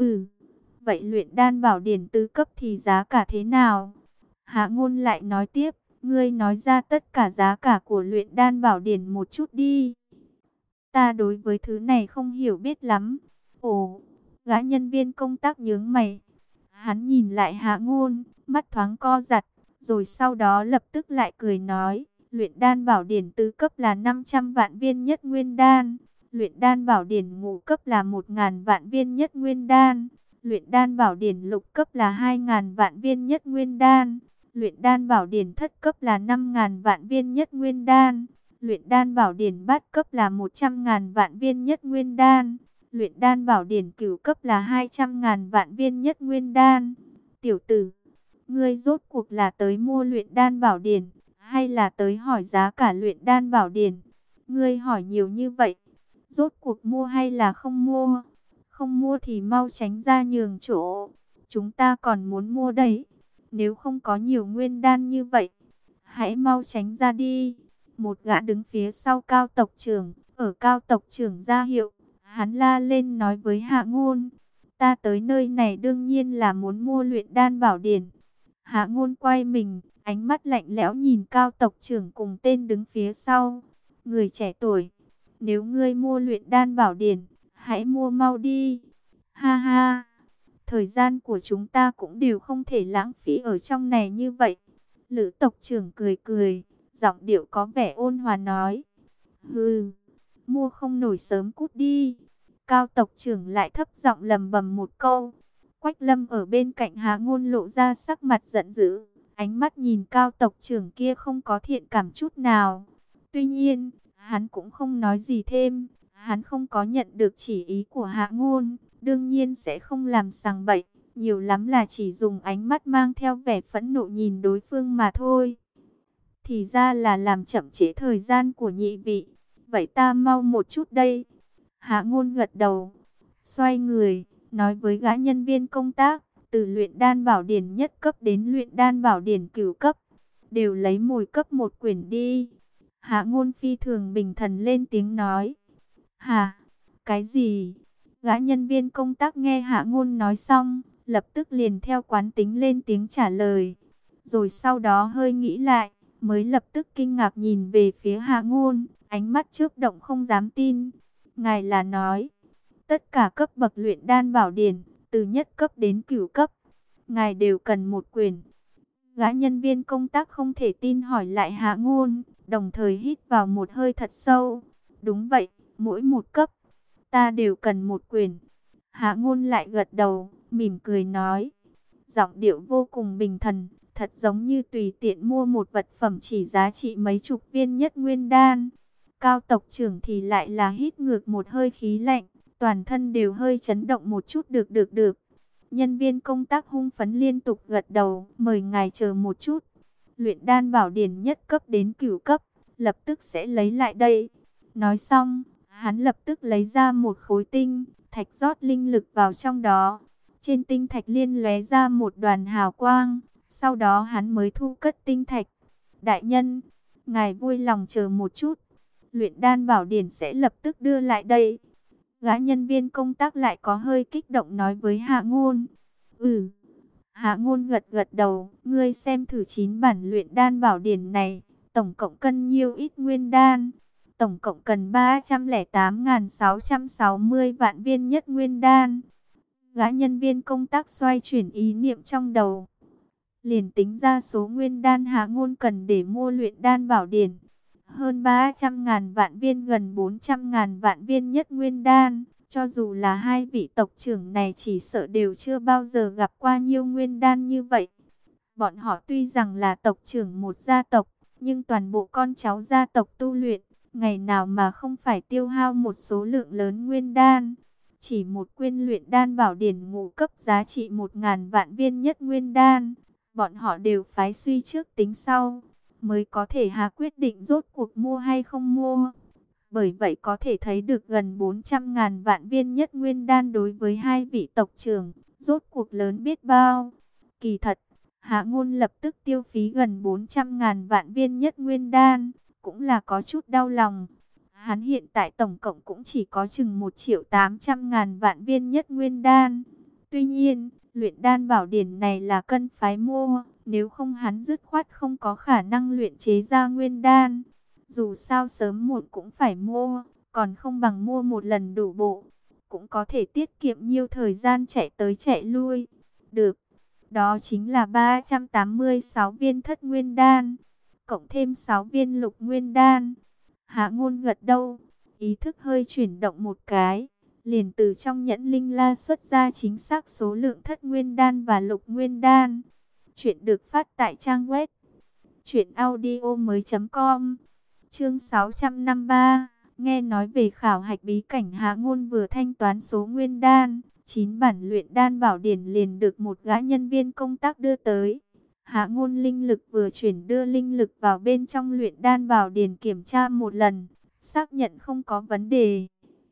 Vậy luyện đan bảo điển tứ cấp thì giá cả thế nào? Hạ Ngôn lại nói tiếp, ngươi nói ra tất cả giá cả của luyện đan bảo điển một chút đi. Ta đối với thứ này không hiểu biết lắm. Ồ, gã nhân viên công tác nhướng mày. Hắn nhìn lại Hạ Ngôn, mắt thoáng co giật, rồi sau đó lập tức lại cười nói, luyện đan bảo điển tứ cấp là 500 vạn viên nhất nguyên đan, luyện đan bảo điển ngũ cấp là 1.000 vạn viên nhất nguyên đan, luyện đan bảo điển lục cấp là 2.000 vạn viên nhất nguyên đan, luyện đan bảo điển thất cấp là 5.000 vạn viên nhất nguyên đan, luyện đan bảo điển bát cấp là 100.000 vạn viên nhất nguyên đan, luyện đan bảo điển cửu cấp là 200.000 vạn viên nhất nguyên đan. Tiểu tử, ngươi rốt cuộc là tới mua luyện đan bảo điển, hay là tới hỏi giá cả luyện đan bảo điển? Ngươi hỏi nhiều như vậy, rốt cuộc mua hay là không mua? Không mua thì mau tránh ra nhường chỗ, chúng ta còn muốn mua đấy. Nếu không có nhiều nguyên đan như vậy, hãy mau tránh ra đi. Một gã đứng phía sau Cao tộc trưởng, ở Cao tộc trưởng ra hiệu, hắn la lên nói với Hạ Ngôn, ta tới nơi này đương nhiên là muốn mua luyện đan bảo điển. Hạ Ngôn quay mình, ánh mắt lạnh lẽo nhìn Cao tộc trưởng cùng tên đứng phía sau. Người trẻ tuổi, nếu ngươi mua luyện đan bảo điển, hãy mua mau đi. Ha ha, thời gian của chúng ta cũng đều không thể lãng phí ở trong này như vậy. Lữ tộc trưởng cười cười, giọng điệu có vẻ ôn hòa nói. Hừ, mua không nổi sớm cút đi. Cao tộc trưởng lại thấp giọng lầm bầm một câu. Quách Lâm ở bên cạnh Hạ Ngôn lộ ra sắc mặt giận dữ, ánh mắt nhìn Cao tộc trưởng kia không có thiện cảm chút nào. Tuy nhiên, hắn cũng không nói gì thêm, hắn không có nhận được chỉ ý của Hạ Ngôn, đương nhiên sẽ không làm sằng bậy, nhiều lắm là chỉ dùng ánh mắt mang theo vẻ phẫn nộ nhìn đối phương mà thôi. Thì ra là làm chậm trễ thời gian của nhị vị, vậy ta mau một chút đây. Hạ Ngôn gật đầu, xoay người, nói với gã nhân viên công tác, từ luyện đan bảo điển nhất cấp đến luyện đan bảo điển cửu cấp, đều lấy mồi cấp một quyển đi. Hạ Ngôn phi thường bình thần lên tiếng nói. Hả? Cái gì? Gã nhân viên công tác nghe Hạ Ngôn nói xong, lập tức liền theo quán tính lên tiếng trả lời. Rồi sau đó hơi nghĩ lại, mới lập tức kinh ngạc nhìn về phía Hạ Ngôn, ánh mắt chớp động không dám tin. Ngài là nói, tất cả cấp bậc luyện đan bảo điển, từ nhất cấp đến cửu cấp, ngài đều cần một quyển. Gã nhân viên công tác không thể tin hỏi lại Hạ Ngôn, đồng thời hít vào một hơi thật sâu. Đúng vậy, mỗi một cấp, ta đều cần một quyển. Hạ Ngôn lại gật đầu, mỉm cười nói, giọng điệu vô cùng bình thần, thật giống như tùy tiện mua một vật phẩm chỉ giá trị mấy chục viên nhất nguyên đan. Cao tộc trưởng thì lại là hít ngược một hơi khí lạnh, toàn thân đều hơi chấn động một chút. Được. Nhân viên công tác hung phấn liên tục gật đầu, mời ngài chờ một chút. Luyện đan bảo điển nhất cấp đến cửu cấp, lập tức sẽ lấy lại đây. Nói xong, hắn lập tức lấy ra một khối tinh thạch, rót linh lực vào trong đó. Trên tinh thạch liên lóe ra một đoàn hào quang, sau đó hắn mới thu cất tinh thạch. Đại nhân, ngài vui lòng chờ một chút, luyện đan bảo điển sẽ lập tức đưa lại đây. Gã nhân viên công tác lại có hơi kích động nói với Hạ Ngôn. Hạ Ngôn gật đầu, ngươi xem thử 9 bản luyện đan bảo điển này, tổng cộng cân nhiêu ít nguyên đan? Tổng cộng cần 308.660 vạn viên nhất nguyên đan. Gã nhân viên công tác xoay chuyển ý niệm trong đầu, liền tính ra số nguyên đan Hạ Ngôn cần để mua luyện đan bảo điển. Hơn 300.000 vạn viên, gần 400.000 vạn viên nhất nguyên đan. Cho dù là hai vị tộc trưởng này chỉ sợ đều chưa bao giờ gặp qua nhiêu nguyên đan như vậy. Bọn họ tuy rằng là tộc trưởng một gia tộc, nhưng toàn bộ con cháu gia tộc tu luyện, ngày nào mà không phải tiêu hao một số lượng lớn nguyên đan. Chỉ một quyển luyện đan bảo điển ngũ cấp giá trị 1.000 vạn viên nhất nguyên đan, bọn họ đều phái suy trước tính sau, mới có thể hạ quyết định rốt cuộc mua hay không mua. Bởi vậy có thể thấy được gần 400.000 vạn viên nhất nguyên đan đối với hai vị tộc trưởng, rốt cuộc lớn biết bao. Kỳ thật, Hạ Ngôn lập tức tiêu phí gần 400.000 vạn viên nhất nguyên đan, cũng là có chút đau lòng. Hắn hiện tại tổng cộng cũng chỉ có chừng 1.800.000 vạn viên nhất nguyên đan. Tuy nhiên, luyện đan bảo điển này là cân phái mua, nếu không hắn dứt khoát không có khả năng luyện chế ra nguyên đan. Dù sao sớm muộn cũng phải mua, còn không bằng mua một lần đủ bộ, cũng có thể tiết kiệm nhiều thời gian chạy tới chạy lui. Được, đó chính là 386 viên thất nguyên đan, cộng thêm 6 viên lục nguyên đan. Hạ Ngôn gật đầu, ý thức hơi chuyển động một cái, liền từ trong nhẫn linh la xuất ra chính xác số lượng thất nguyên đan và lục nguyên đan. Chuyện được phát tại trang web truyệnaudiomoi.com. Chương 653. Nghe nói về khảo hạch bí cảnh, Hạ Ngôn vừa thanh toán số nguyên đan, 9 bản luyện đan bảo điển liền được một gã nhân viên công tác đưa tới. Hạ Ngôn linh lực vừa chuyển đưa linh lực vào bên trong luyện đan bảo điển kiểm tra một lần, xác nhận không có vấn đề.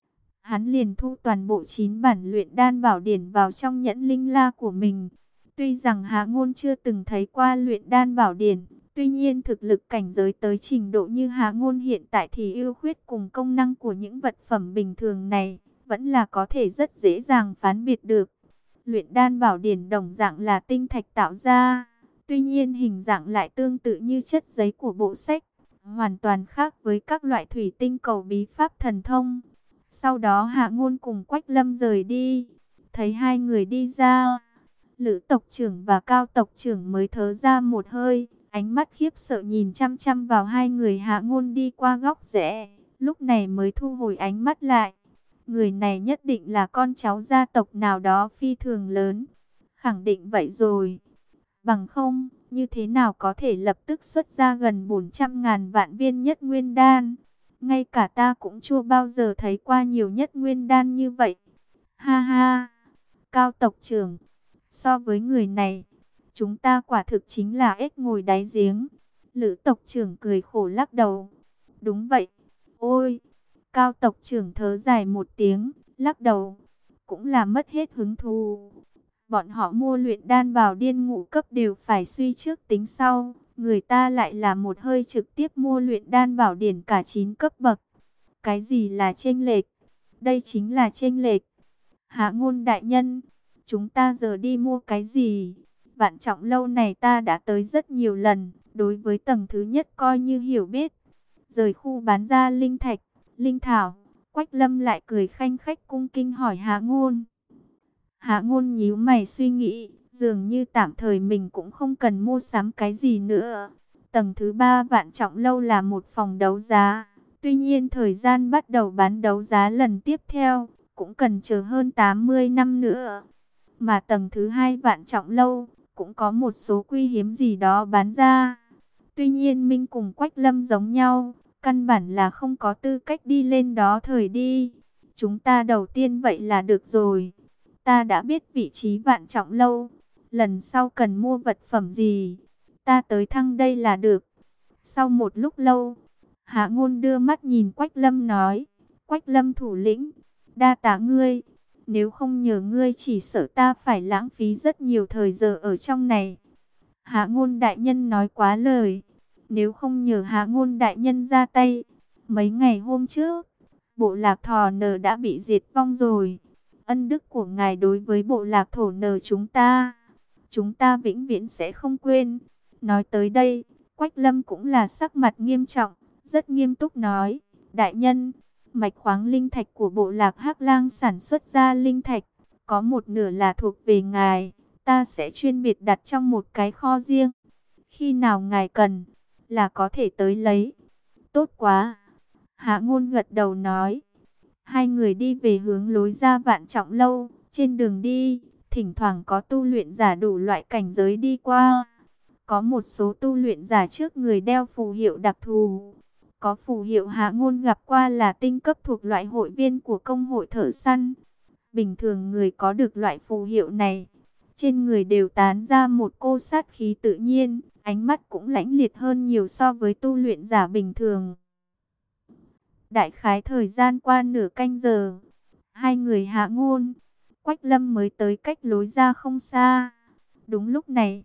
Hắn liền thu toàn bộ 9 bản luyện đan bảo điển vào trong nhẫn linh la của mình. Tuy rằng Hạ Ngôn chưa từng thấy qua luyện đan bảo điển, tuy nhiên thực lực cảnh giới tới trình độ như Hạ Ngôn hiện tại thì ưu khuyết cùng công năng của những vật phẩm bình thường này vẫn là có thể rất dễ dàng phán biệt được. Luyện đan bảo điển đồng dạng là tinh thạch tạo ra, tuy nhiên hình dạng lại tương tự như chất giấy của bộ sách, hoàn toàn khác với các loại thủy tinh cầu bí pháp thần thông. Sau đó Hạ Ngôn cùng Quách Lâm rời đi, thấy hai người đi ra, Lữ tộc trưởng và Cao tộc trưởng mới thở ra một hơi, ánh mắt khiếp sợ nhìn chăm chăm vào hai người. Hạ Ngôn đi qua góc rẽ, lúc này mới thu hồi ánh mắt lại. Người này nhất định là con cháu gia tộc nào đó phi thường lớn, khẳng định vậy rồi. Bằng không, như thế nào có thể lập tức xuất ra gần 400.000 vạn viên nhất nguyên đan? Ngay cả ta cũng chưa bao giờ thấy qua nhiều nhất nguyên đan như vậy. Ha ha, Cao tộc trưởng, so với người này, chúng ta quả thực chính là ếch ngồi đáy giếng. Lữ tộc trưởng cười khổ lắc đầu. Đúng vậy. Ôi, Cao tộc trưởng thở dài một tiếng, lắc đầu, cũng là mất hết hứng thú. Bọn họ mua luyện đan bảo điên ngũ cấp đều phải suy trước tính sau, người ta lại là một hơi trực tiếp mua luyện đan bảo điển cả 9 cấp bậc. Cái gì là chênh lệch? Đây chính là chênh lệch. Hạ Ngôn đại nhân, chúng ta giờ đi mua cái gì? Vạn Trọng lâu này ta đã tới rất nhiều lần, đối với tầng thứ nhất coi như hiểu biết. Rời khu bán ra linh thạch, linh thảo, Quách Lâm lại cười khanh khách cung kinh hỏi Hạ Ngôn. Hạ Ngôn nhíu mày suy nghĩ, dường như tạm thời mình cũng không cần mua sắm cái gì nữa. Tầng thứ 3 Vạn Trọng lâu là một phòng đấu giá, tuy nhiên thời gian bắt đầu bán đấu giá lần tiếp theo cũng cần chờ hơn 80 năm nữa. Mà tầng thứ 2 Vạn Trọng lâu cũng có một số quý hiếm gì đó bán ra. Tuy nhiên Minh cùng Quách Lâm giống nhau, căn bản là không có tư cách đi lên đó thời đi. Chúng ta đầu tiên vậy là được rồi. Ta đã biết vị trí Vạn Trọng lâu. Lần sau cần mua vật phẩm gì, ta tới thăng đây là được. Sau một lúc lâu, Hạ Ngôn đưa mắt nhìn Quách Lâm nói. Quách Lâm thủ lĩnh, đa tạ ngươi. Nếu không nhờ ngươi chỉ sợ ta phải lãng phí rất nhiều thời giờ ở trong này. Hạ Ngôn đại nhân nói quá lời. Nếu không nhờ Hạ Ngôn đại nhân ra tay, mấy ngày hôm trước, bộ lạc Thỏ Nờ đã bị diệt vong rồi. Ân đức của ngài đối với bộ lạc Thổ Nờ chúng ta vĩnh viễn sẽ không quên. Nói tới đây, Quách Lâm cũng là sắc mặt nghiêm trọng, rất nghiêm túc nói. Đại nhân, mạch khoáng linh thạch của bộ lạc Hắc Lang sản xuất ra linh thạch, có một nửa là thuộc về ngài, ta sẽ chuyên biệt đặt trong một cái kho riêng. Khi nào ngài cần, là có thể tới lấy. Tốt quá. Hạ Ngôn gật đầu nói. Hai người đi về hướng lối ra Vạn Trọng lâu. Trên đường đi, thỉnh thoảng có tu luyện giả đủ loại cảnh giới đi qua. Có một số tu luyện giả trước người đeo phù hiệu đặc thù. Có phù hiệu Hạ Ngôn gặp qua là tinh cấp thuộc loại hội viên của công hội thợ săn. Bình thường người có được loại phù hiệu này, trên người đều tán ra một cô sát khí tự nhiên, ánh mắt cũng lãnh liệt hơn nhiều so với tu luyện giả bình thường. Đại khái thời gian qua nửa canh giờ, hai người Hạ Ngôn, Quách Lâm mới tới cách lối ra không xa. Đúng lúc này,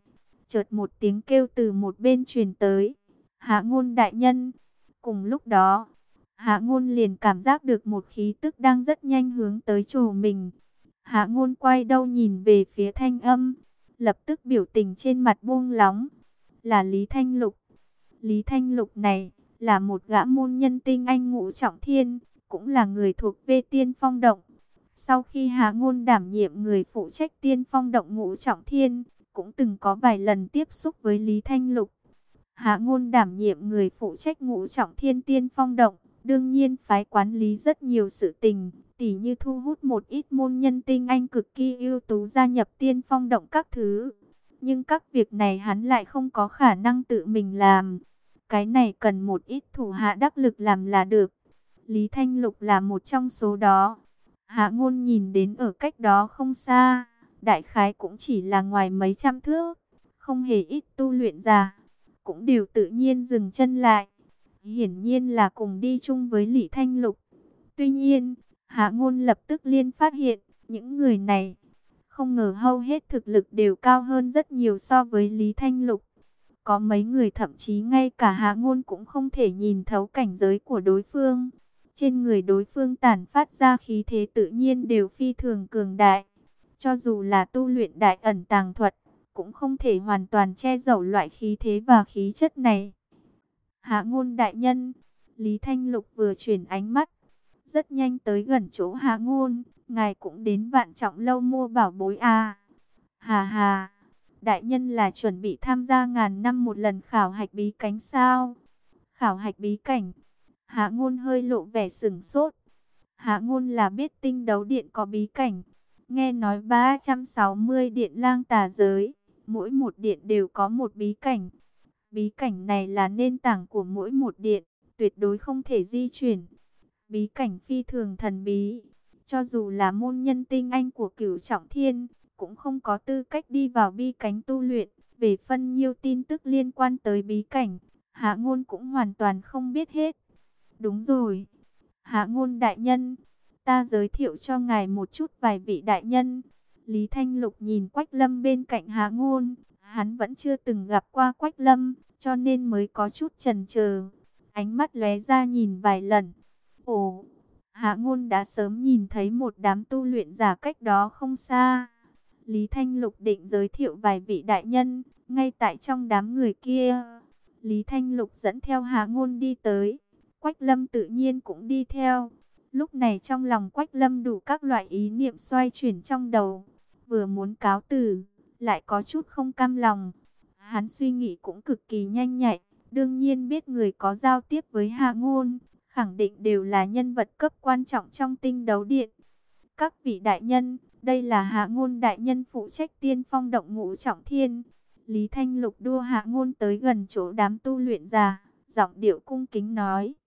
Chợt một tiếng kêu từ một bên truyền tới. Hạ Ngôn đại nhân. Cùng lúc đó, Hạ Ngôn liền cảm giác được một khí tức đang rất nhanh hướng tới chỗ mình. Hạ Ngôn quay đầu nhìn về phía Thanh Âm, lập tức biểu tình trên mặt buông lóng. Là Lý Thanh Lục. Lý Thanh Lục này là một gã môn nhân tinh anh ngũ trọng thiên, cũng là người thuộc về Tiên Phong Động. Sau khi Hạ Ngôn đảm nhiệm người phụ trách Tiên Phong Động ngũ trọng thiên, cũng từng có vài lần tiếp xúc với Lý Thanh Lục. Hạ Ngôn đảm nhiệm người phụ trách ngũ trọng thiên Tiên Phong Động, đương nhiên phái quản lý rất nhiều sự tình, tỉ như thu hút một ít môn nhân tinh anh cực kỳ ưu tú gia nhập Tiên Phong Động các thứ. Nhưng các việc này hắn lại không có khả năng tự mình làm. Cái này cần một ít thủ hạ đắc lực làm là được. Lý Thanh Lục là một trong số đó. Hạ Ngôn nhìn đến ở cách đó không xa, đại khái cũng chỉ là ngoài mấy trăm thước, không hề ít tu luyện giả, cũng đều tự nhiên dừng chân lại. Hiển nhiên là cùng đi chung với Lý Thanh Lục. Tuy nhiên, Hạ Ngôn lập tức liên phát hiện, những người này, không ngờ hầu hết thực lực đều cao hơn rất nhiều so với Lý Thanh Lục. Có mấy người thậm chí ngay cả Hạ Ngôn cũng không thể nhìn thấu cảnh giới của đối phương. Trên người đối phương tản phát ra khí thế tự nhiên đều phi thường cường đại. Cho dù là tu luyện đại ẩn tàng thuật, cũng không thể hoàn toàn che giấu loại khí thế và khí chất này. Hạ Ngôn đại nhân, Lý Thanh Lục vừa chuyển ánh mắt, rất nhanh tới gần chỗ Hạ Ngôn. Ngài cũng đến Vạn Trọng lâu mua bảo bối à? Hà hà, đại nhân là chuẩn bị tham gia ngàn năm một lần khảo hạch bí cảnh sao? Khảo hạch bí cảnh? Hạ Ngôn hơi lộ vẻ sửng sốt. Hạ Ngôn là biết Tinh Đấu Điện có bí cảnh. Nghe nói 360 điện lang tà giới, mỗi một điện đều có một bí cảnh. Bí cảnh này là nền tảng của mỗi một điện, tuyệt đối không thể di chuyển. Bí cảnh phi thường thần bí, cho dù là môn nhân tinh anh của Cửu Trọng Thiên, cũng không có tư cách đi vào bí cảnh tu luyện. Về phân nhiêu tin tức liên quan tới bí cảnh, Hạ Ngôn cũng hoàn toàn không biết hết. Đúng rồi, Hạ Ngôn đại nhân, ta giới thiệu cho ngài một chút vài vị đại nhân. Lý Thanh Lục nhìn Quách Lâm bên cạnh Hạ Ngôn, hắn vẫn chưa từng gặp qua Quách Lâm, cho nên mới có chút chần chờ. Ánh mắt lóe ra nhìn vài lần. Ồ, Hạ Ngôn đã sớm nhìn thấy một đám tu luyện giả cách đó không xa. Lý Thanh Lục định giới thiệu vài vị đại nhân, ngay tại trong đám người kia. Lý Thanh Lục dẫn theo Hạ Ngôn đi tới. Quách Lâm tự nhiên cũng đi theo. Lúc này trong lòng Quách Lâm đủ các loại ý niệm xoay chuyển trong đầu. Vừa muốn cáo từ, lại có chút không cam lòng. Hắn suy nghĩ cũng cực kỳ nhanh nhạy. Đương nhiên biết người có giao tiếp với Hạ Ngôn, khẳng định đều là nhân vật cấp quan trọng trong Tinh Đấu Điện. Các vị đại nhân, đây là Hạ Ngôn đại nhân phụ trách Tiên Phong Động ngũ trọng thiên. Lý Thanh Lục đua Hạ Ngôn tới gần chỗ đám tu luyện giả, giọng điệu cung kính nói.